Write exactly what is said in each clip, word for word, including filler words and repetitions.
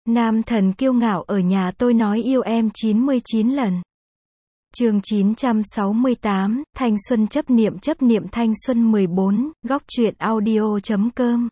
Nam thần kiêu ngạo ở nhà tôi nói yêu em chín mươi chín lần. Chương chín trăm sáu mươi tám, Thanh xuân chấp niệm chấp niệm thanh xuân mười bốn, góc truyện audio chấm com.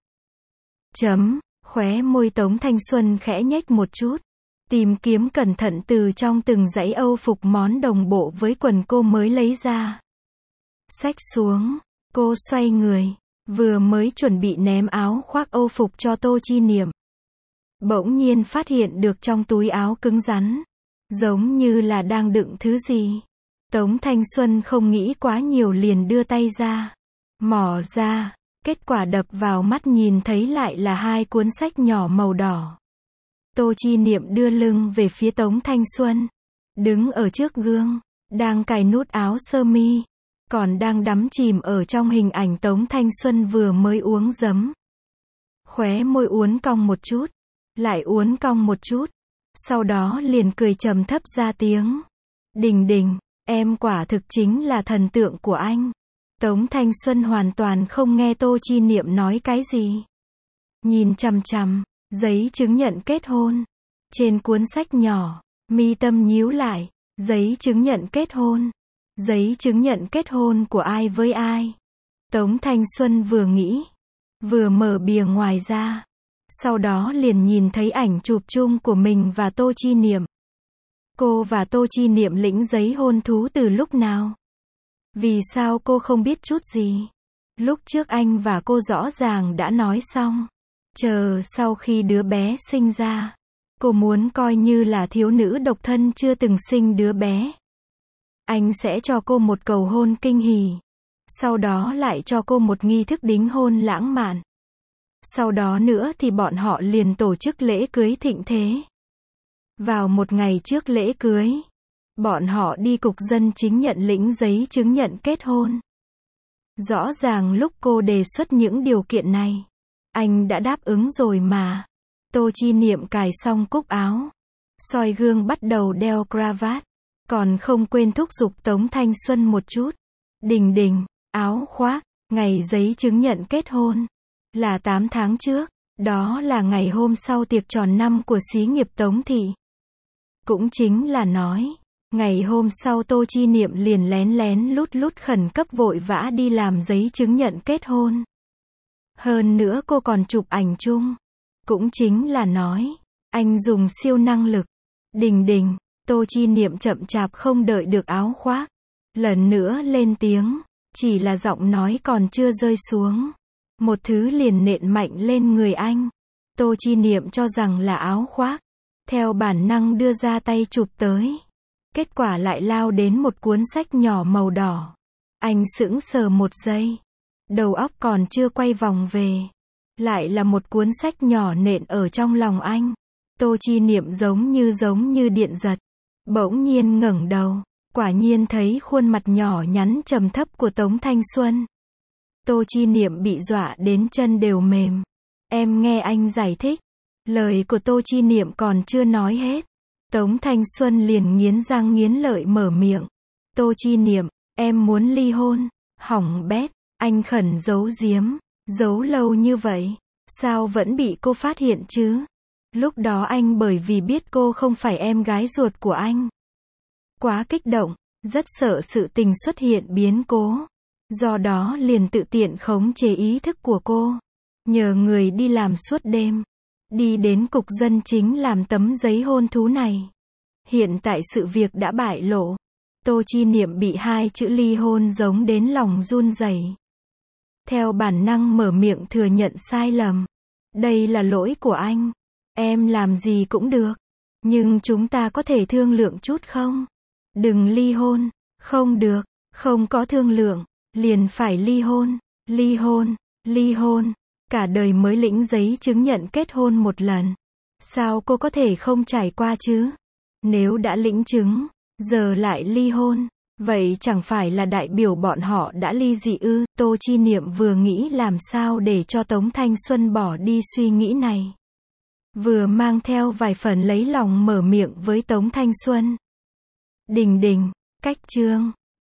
Chấm, khóe môi Tống Thanh Xuân khẽ nhếch một chút. Tìm kiếm cẩn thận từ trong từng dãy âu phục món đồng bộ với quần cô mới lấy ra. Xách xuống, cô xoay người, vừa mới chuẩn bị ném áo khoác âu phục cho Tô Chi Niệm. Bỗng nhiên phát hiện được trong túi áo cứng rắn, giống như là đang đựng thứ gì. Tống Thanh Xuân không nghĩ quá nhiều liền đưa tay ra, mò ra, kết quả đập vào mắt nhìn thấy lại là hai cuốn sách nhỏ màu đỏ. Tô Chi Niệm đưa lưng về phía Tống Thanh Xuân, đứng ở trước gương, đang cài nút áo sơ mi, còn đang đắm chìm ở trong hình ảnh Tống Thanh Xuân vừa mới uống giấm. Khóe môi uốn cong một chút, lại uốn cong một chút, sau đó liền cười trầm thấp ra tiếng. Đình Đình, em quả thực chính là thần tượng của anh. Tống Thanh Xuân hoàn toàn không nghe Tô Chi Niệm nói cái gì. Nhìn chằm chằm giấy chứng nhận kết hôn trên cuốn sách nhỏ, mi tâm nhíu lại. Giấy chứng nhận kết hôn, giấy chứng nhận kết hôn của ai với ai? Tống Thanh Xuân vừa nghĩ, vừa mở bìa ngoài ra, sau đó liền nhìn thấy ảnh chụp chung của mình và Tô Chi Niệm. Cô và Tô Chi Niệm lĩnh giấy hôn thú từ lúc nào? Vì sao cô không biết chút gì? Lúc trước anh và cô rõ ràng đã nói xong, chờ sau khi đứa bé sinh ra, cô muốn coi như là thiếu nữ độc thân chưa từng sinh đứa bé. Anh sẽ cho cô một cầu hôn kinh hỉ, sau đó lại cho cô một nghi thức đính hôn lãng mạn. Sau đó nữa thì bọn họ liền tổ chức lễ cưới thịnh thế. Vào một ngày trước lễ cưới, bọn họ đi cục dân chính nhận lĩnh giấy chứng nhận kết hôn. Rõ ràng lúc cô đề xuất những điều kiện này, anh đã đáp ứng rồi mà. Tô Chi Niệm cài xong cúc áo, soi gương bắt đầu đeo cravat, còn không quên thúc giục Tống Thanh Xuân một chút. Đình Đình, áo khoác, ngày giấy chứng nhận kết hôn là tám tháng trước, đó là ngày hôm sau tiệc tròn năm của xí nghiệp Tống Thị. Cũng chính là nói, ngày hôm sau Tô Chi Niệm liền lén lén lút lút khẩn cấp vội vã đi làm giấy chứng nhận kết hôn. Hơn nữa cô còn chụp ảnh chung. Cũng chính là nói, anh dùng siêu năng lực. Đình Đình, Tô Chi Niệm chậm chạp không đợi được áo khoác, lần nữa lên tiếng, chỉ là giọng nói còn chưa rơi xuống, một thứ liền nện mạnh lên người anh. Tô Chi Niệm cho rằng là áo khoác, theo bản năng đưa ra tay chụp tới, kết quả lại lao đến một cuốn sách nhỏ màu đỏ. Anh sững sờ một giây, đầu óc còn chưa quay vòng về, lại là một cuốn sách nhỏ nện ở trong lòng anh. Tô Chi Niệm giống như giống như điện giật, bỗng nhiên ngẩng đầu, quả nhiên thấy khuôn mặt nhỏ nhắn trầm thấp của Tống Thanh Xuân. Tô Chi Niệm bị dọa đến chân đều mềm. Em nghe anh giải thích. Lời của Tô Chi Niệm còn chưa nói hết, Tống Thanh Xuân liền nghiến răng nghiến lợi mở miệng. Tô Chi Niệm, em muốn ly hôn. Hỏng bét, anh khẩn giấu giếm, giấu lâu như vậy, sao vẫn bị cô phát hiện chứ? Lúc đó anh bởi vì biết cô không phải em gái ruột của anh, quá kích động, rất sợ sự tình xuất hiện biến cố, do đó liền tự tiện khống chế ý thức của cô, nhờ người đi làm suốt đêm, đi đến cục dân chính làm tấm giấy hôn thú này. Hiện tại sự việc đã bại lộ, Tô Chi Niệm bị hai chữ ly hôn giống đến lòng run rẩy. Theo bản năng mở miệng thừa nhận sai lầm. Đây là lỗi của anh. Em làm gì cũng được. Nhưng chúng ta có thể thương lượng chút không? Đừng ly hôn. Không được. Không có thương lượng. Liền phải ly hôn. Ly hôn. Ly hôn. Cả đời mới lĩnh giấy chứng nhận kết hôn một lần. Sao cô có thể không trải qua chứ? Nếu đã lĩnh chứng, giờ lại ly hôn, vậy chẳng phải là đại biểu bọn họ đã ly dị ư? Tô Chi Niệm vừa nghĩ làm sao để cho Tống Thanh Xuân bỏ đi suy nghĩ này, vừa mang theo vài phần lấy lòng mở miệng với Tống Thanh Xuân. Đình Đình, cách chương